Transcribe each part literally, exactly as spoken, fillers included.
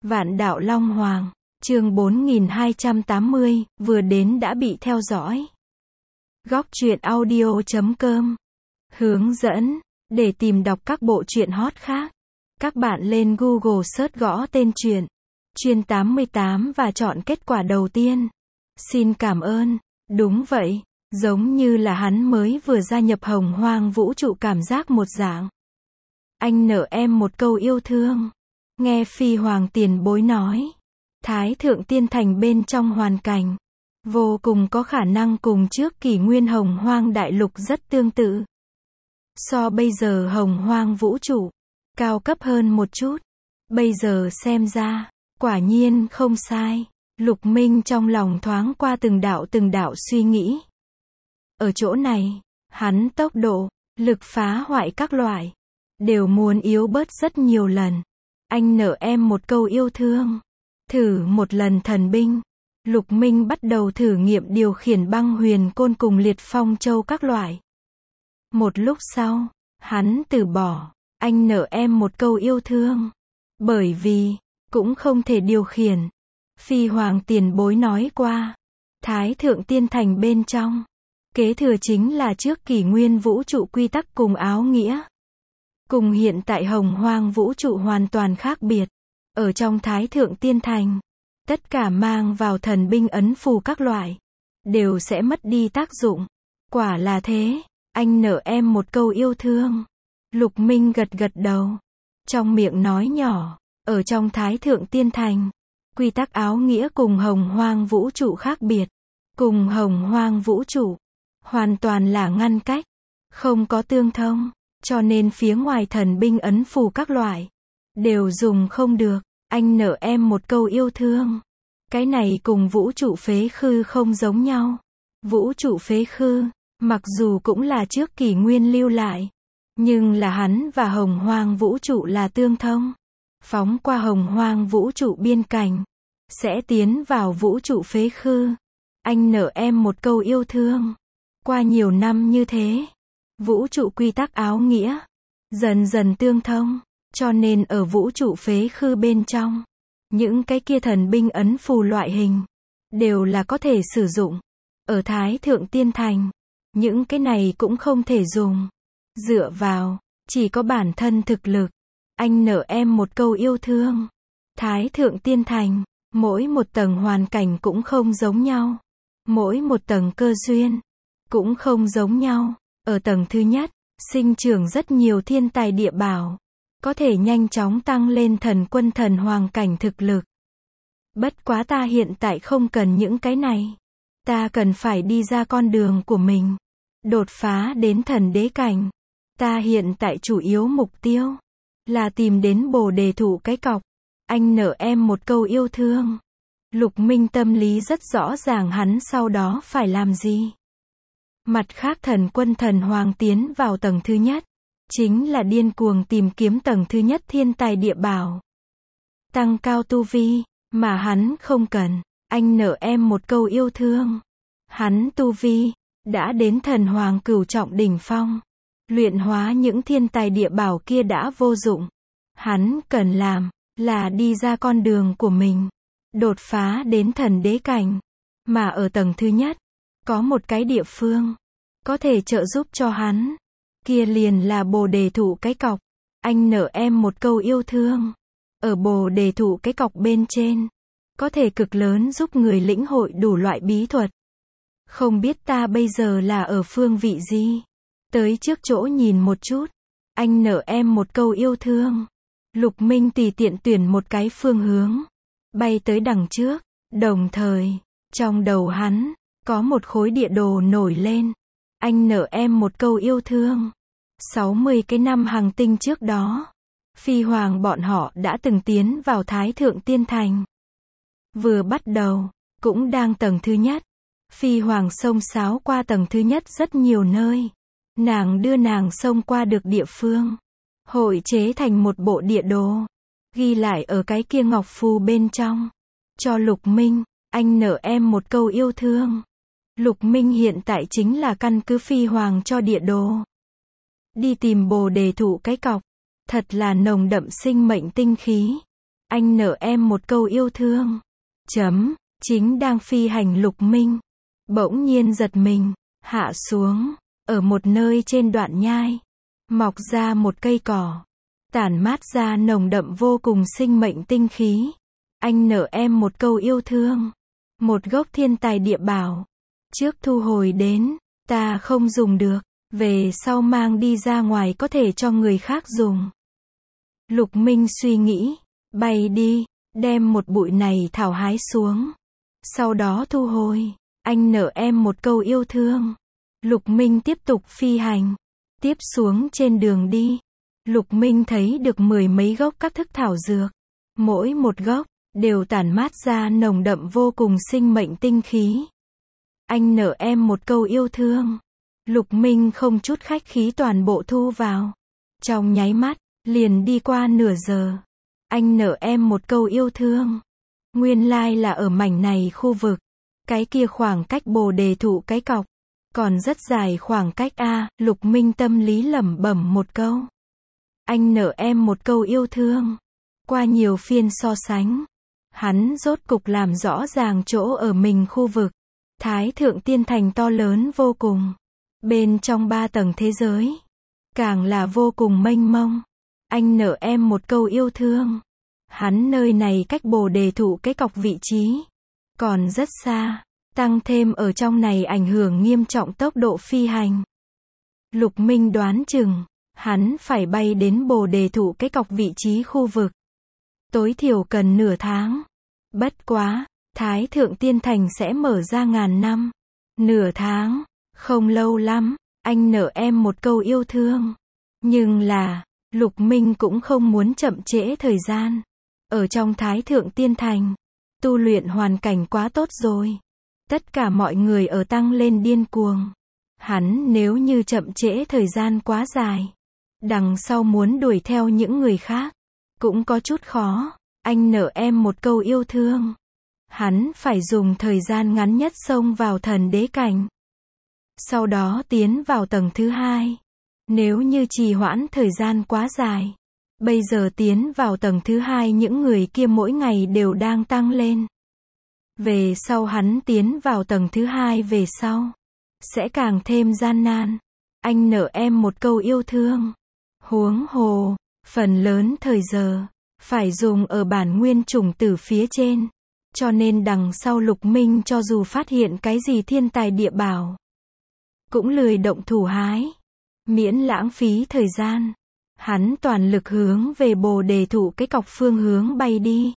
Vạn Đạo Long Hoàng, chương bốn nghìn hai trăm tám mươi, vừa đến đã bị theo dõi. Góc truyện audio chấm com. Hướng dẫn, để tìm đọc các bộ truyện hot khác. Các bạn lên Google search gõ tên truyện, Chuyên tám mươi tám và chọn kết quả đầu tiên. Xin cảm ơn. Đúng vậy, giống như là hắn mới vừa gia nhập Hồng Hoang vũ trụ cảm giác một dạng. Anh nợ em một câu yêu thương. Nghe Phi Hoàng tiền bối nói, Thái Thượng Tiên Thành bên trong hoàn cảnh, vô cùng có khả năng cùng trước kỷ nguyên Hồng Hoang đại lục rất tương tự. So bây giờ Hồng Hoang vũ trụ, cao cấp hơn một chút. Bây giờ xem ra, quả nhiên không sai. Lục Minh trong lòng thoáng qua từng đạo từng đạo suy nghĩ. Ở chỗ này, hắn tốc độ, lực phá hoại các loại, đều muốn yếu bớt rất nhiều lần. Anh nợ em một câu yêu thương. Thử một lần thần binh. Lục Minh bắt đầu thử nghiệm điều khiển băng huyền côn cùng liệt phong châu các loại. Một lúc sau, hắn từ bỏ. Anh nợ em một câu yêu thương. Bởi vì, cũng không thể điều khiển. Phi Hoàng tiền bối nói qua, Thái Thượng Tiên Thành bên trong, kế thừa chính là trước kỷ nguyên vũ trụ quy tắc cùng áo nghĩa. Cùng hiện tại Hồng Hoang vũ trụ hoàn toàn khác biệt. Ở trong Thái Thượng Tiên Thành, tất cả mang vào thần binh ấn phù các loại, đều sẽ mất đi tác dụng. Quả là thế, anh nợ em một câu yêu thương. Lục Minh gật gật đầu, trong miệng nói nhỏ, ở trong Thái Thượng Tiên Thành, quy tắc áo nghĩa cùng Hồng Hoang vũ trụ khác biệt. Cùng Hồng Hoang vũ trụ, hoàn toàn là ngăn cách, không có tương thông. Cho nên phía ngoài thần binh ấn phù các loại, đều dùng không được. Anh nợ em một câu yêu thương. Cái này cùng vũ trụ phế khư không giống nhau. Vũ trụ phế khư, mặc dù cũng là trước kỷ nguyên lưu lại, nhưng là hắn và Hồng Hoang vũ trụ là tương thông. Phóng qua Hồng Hoang vũ trụ biên cảnh, sẽ tiến vào vũ trụ phế khư. Anh nợ em một câu yêu thương. Qua nhiều năm như thế, vũ trụ quy tắc áo nghĩa dần dần tương thông, cho nên ở vũ trụ phế khư bên trong, những cái kia thần binh ấn phù loại hình đều là có thể sử dụng. Ở Thái Thượng Tiên Thành, những cái này cũng không thể dùng. Dựa vào, chỉ có bản thân thực lực. Anh nợ em một câu yêu thương. Thái Thượng Tiên Thành, mỗi một tầng hoàn cảnh cũng không giống nhau. Mỗi một tầng cơ duyên cũng không giống nhau. Ở tầng thứ nhất, sinh trưởng rất nhiều thiên tài địa bảo, có thể nhanh chóng tăng lên thần quân thần hoàng cảnh thực lực. Bất quá ta hiện tại không cần những cái này. Ta cần phải đi ra con đường của mình, đột phá đến thần đế cảnh. Ta hiện tại chủ yếu mục tiêu là tìm đến Bồ Đề Thụ cái cọc. Anh nợ em một câu yêu thương. Lục Minh tâm lý rất rõ ràng hắn sau đó phải làm gì. Mặt khác thần quân thần hoàng tiến vào tầng thứ nhất, chính là điên cuồng tìm kiếm tầng thứ nhất thiên tài địa bảo, tăng cao tu vi, mà hắn không cần. Anh nợ em một câu yêu thương. Hắn tu vi đã đến thần hoàng cửu trọng đỉnh phong, luyện hóa những thiên tài địa bảo kia đã vô dụng. Hắn cần làm là đi ra con đường của mình, đột phá đến thần đế cảnh. Mà ở tầng thứ nhất, có một cái địa phương có thể trợ giúp cho hắn, kia liền là Bồ Đề Thụ cái cọc. Anh nợ em một câu yêu thương. Ở Bồ Đề Thụ cái cọc bên trên, có thể cực lớn giúp người lĩnh hội đủ loại bí thuật. Không biết ta bây giờ là ở phương vị gì? Tới trước chỗ nhìn một chút. Anh nợ em một câu yêu thương. Lục Minh tùy tiện tuyển một cái phương hướng, bay tới đằng trước. Đồng thời, trong đầu hắn, có một khối địa đồ nổi lên. Anh nợ em một câu yêu thương. sáu mươi cái năm hành tinh trước đó, Phi Hoàng bọn họ đã từng tiến vào Thái Thượng Tiên Thành. Vừa bắt đầu, cũng đang tầng thứ nhất. Phi Hoàng xông xáo qua tầng thứ nhất rất nhiều nơi. Nàng đưa nàng xông qua được địa phương, hội chế thành một bộ địa đồ, ghi lại ở cái kia ngọc phù bên trong. Cho Lục Minh, anh nợ em một câu yêu thương. Lục Minh hiện tại chính là căn cứ Phi Hoàng cho địa đồ, đi tìm Bồ Đề Thụ cái cọc. Thật là nồng đậm sinh mệnh tinh khí. Anh nợ em một câu yêu thương. Chấm. Chính đang phi hành Lục Minh bỗng nhiên giật mình, hạ xuống. Ở một nơi trên đoạn nhai, mọc ra một cây cỏ, tản mát ra nồng đậm vô cùng sinh mệnh tinh khí. Anh nợ em một câu yêu thương. Một gốc thiên tài địa bảo. Trước thu hồi đến, ta không dùng được. Về sau mang đi ra ngoài có thể cho người khác dùng. Lục Minh suy nghĩ, bay đi, đem một bụi này thảo hái xuống. Sau đó thu hồi. Anh nợ em một câu yêu thương. Lục Minh tiếp tục phi hành. Tiếp xuống trên đường đi, Lục Minh thấy được mười mấy gốc các thức thảo dược. Mỗi một gốc đều tản mát ra nồng đậm vô cùng sinh mệnh tinh khí. Anh nợ em một câu yêu thương. Lục Minh không chút khách khí toàn bộ thu vào. Trong nháy mắt, liền đi qua nửa giờ. Anh nợ em một câu yêu thương. Nguyên lai là ở mảnh này khu vực. Cái kia khoảng cách Bồ Đề thụ cái cọc còn rất dài khoảng cách a. Lục Minh tâm lý lẩm bẩm một câu. Anh nợ em một câu yêu thương. Qua nhiều phiên so sánh, hắn rốt cục làm rõ ràng chỗ ở mình khu vực. Thái Thượng Tiên Thành to lớn vô cùng. Bên trong ba tầng thế giới, càng là vô cùng mênh mông. Anh nợ em một câu yêu thương. Hắn nơi này cách Bồ Đề thụ cái cọc vị trí còn rất xa, tăng thêm ở trong này ảnh hưởng nghiêm trọng tốc độ phi hành. Lục Minh đoán chừng, hắn phải bay đến Bồ Đề thụ cái cọc vị trí khu vực. Tối thiểu cần nửa tháng. Bất quá, Thái Thượng Tiên Thành sẽ mở ra ngàn năm. Nửa tháng, không lâu lắm, anh nợ em một câu yêu thương. Nhưng là, Lục Minh cũng không muốn chậm trễ thời gian. Ở trong Thái Thượng Tiên Thành, tu luyện hoàn cảnh quá tốt rồi. Tất cả mọi người ở tăng lên điên cuồng. Hắn nếu như chậm trễ thời gian quá dài, đằng sau muốn đuổi theo những người khác, cũng có chút khó. Anh nợ em một câu yêu thương. Hắn phải dùng thời gian ngắn nhất xông vào thần đế cảnh. Sau đó tiến vào tầng thứ hai. Nếu như trì hoãn thời gian quá dài, bây giờ tiến vào tầng thứ hai những người kia mỗi ngày đều đang tăng lên. Về sau hắn tiến vào tầng thứ hai về sau, sẽ càng thêm gian nan. Anh nợ em một câu yêu thương. Huống hồ, phần lớn thời giờ, phải dùng ở bản nguyên chủng tử phía trên. Cho nên đằng sau Lục Minh cho dù phát hiện cái gì thiên tài địa bảo, cũng lười động thủ hái. Miễn lãng phí thời gian. Hắn toàn lực hướng về Bồ Đề thụ cái cọc phương hướng bay đi.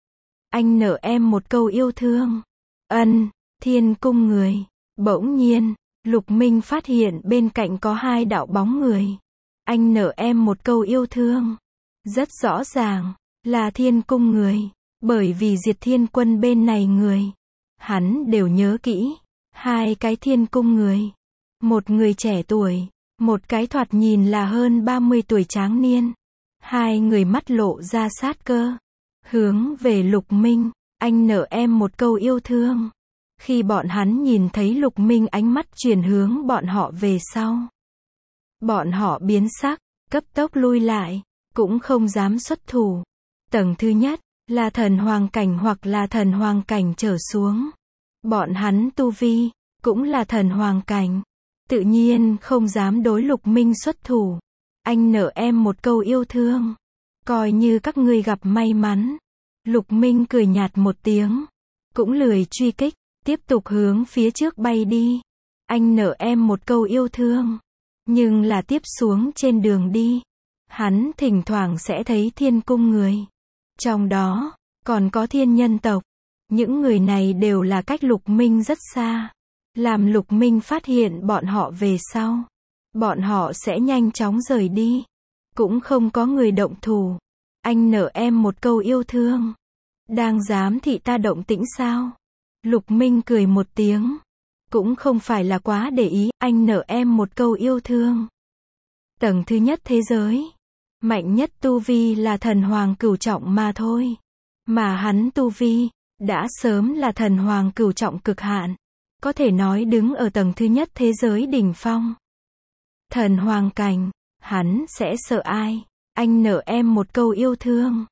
Anh nợ em một câu yêu thương. Ân, Thiên Cung người. Bỗng nhiên, Lục Minh phát hiện bên cạnh có hai đạo bóng người. Anh nợ em một câu yêu thương. Rất rõ ràng, là Thiên Cung người. Bởi vì Diệt Thiên Quân bên này người, hắn đều nhớ kỹ. Hai cái Thiên Cung người. Một người trẻ tuổi, một cái thoạt nhìn là hơn ba mươi tuổi tráng niên. Hai người mắt lộ ra sát cơ. Hướng về Lục Minh, anh nợ em một câu yêu thương. Khi bọn hắn nhìn thấy Lục Minh ánh mắt chuyển hướng bọn họ về sau, bọn họ biến sắc, cấp tốc lui lại, cũng không dám xuất thủ. Tầng thứ nhất, là thần hoàng cảnh hoặc là thần hoàng cảnh trở xuống. Bọn hắn tu vi, cũng là thần hoàng cảnh. Tự nhiên không dám đối Lục Minh xuất thủ. Anh nợ em một câu yêu thương. Coi như các ngươi gặp may mắn. Lục Minh cười nhạt một tiếng. Cũng lười truy kích, tiếp tục hướng phía trước bay đi. Anh nợ em một câu yêu thương. Nhưng là tiếp xuống trên đường đi, hắn thỉnh thoảng sẽ thấy Thiên Cung người. Trong đó, còn có thiên nhân tộc. Những người này đều là cách Lục Minh rất xa. Làm Lục Minh phát hiện bọn họ về sau, bọn họ sẽ nhanh chóng rời đi. Cũng không có người động thủ. Anh nợ em một câu yêu thương. Đang dám thị ta động tĩnh sao? Lục Minh cười một tiếng. Cũng không phải là quá để ý. Anh nợ em một câu yêu thương. Tầng thứ nhất thế giới, mạnh nhất tu vi là thần hoàng cửu trọng mà thôi. Mà hắn tu vi, đã sớm là thần hoàng cửu trọng cực hạn. Có thể nói đứng ở tầng thứ nhất thế giới đỉnh phong. Thần hoàng cảnh, hắn sẽ sợ ai? Anh nợ em một câu yêu thương.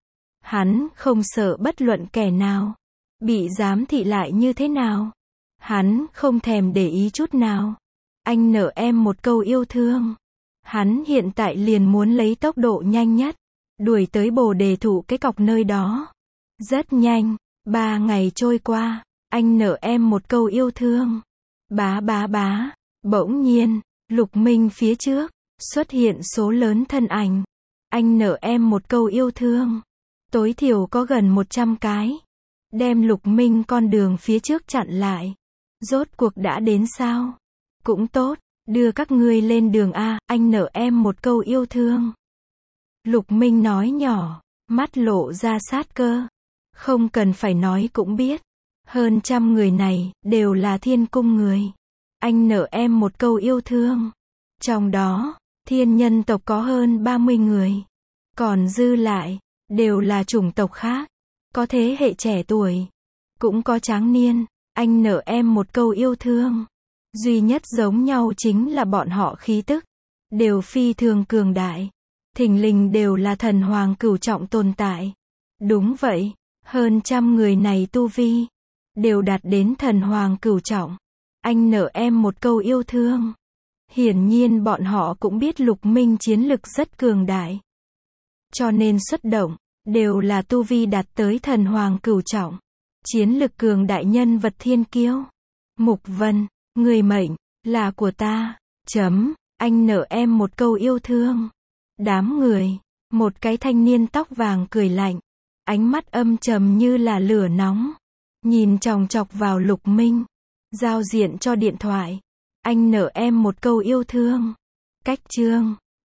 Hắn không sợ bất luận kẻ nào. Bị giám thị lại như thế nào? Hắn không thèm để ý chút nào. Anh nợ em một câu yêu thương. Hắn hiện tại liền muốn lấy tốc độ nhanh nhất, đuổi tới bồ đề thụ cái cọc nơi đó. Rất nhanh, ba ngày trôi qua, anh nợ em một câu yêu thương. Bá bá bá, bỗng nhiên, Lục Minh phía trước, xuất hiện số lớn thân ảnh. Anh nợ em một câu yêu thương. Tối thiểu có gần một trăm cái. Đem Lục Minh con đường phía trước chặn lại. Rốt cuộc đã đến sao? Cũng tốt, đưa các ngươi lên đường A, anh nợ em một câu yêu thương. Lục Minh nói nhỏ, mắt lộ ra sát cơ. Không cần phải nói cũng biết. Hơn trăm người này, đều là thiên cung người. Anh nợ em một câu yêu thương. Trong đó, thiên nhân tộc có hơn ba mươi người. Còn dư lại, đều là chủng tộc khác. Có thế hệ trẻ tuổi, cũng có tráng niên. Anh nợ em một câu yêu thương. Duy nhất giống nhau chính là bọn họ khí tức. Đều phi thường cường đại. Thình lình đều là thần hoàng cửu trọng tồn tại. Đúng vậy, hơn trăm người này tu vi. Đều đạt đến thần hoàng cửu trọng. Anh nợ em một câu yêu thương. Hiển nhiên bọn họ cũng biết Lục Minh chiến lực rất cường đại. Cho nên xuất động, đều là tu vi đạt tới thần hoàng cửu trọng. Chiến lực cường đại nhân vật thiên kiêu. Mục Vân, người mệnh, là của ta. Chấm, anh nợ em một câu yêu thương. Đám người, một cái thanh niên tóc vàng cười lạnh. Ánh mắt âm trầm như là lửa nóng. Nhìn chòng chọc vào Lục Minh. Giao diện cho điện thoại. Anh nợ em một câu yêu thương. Cách chương.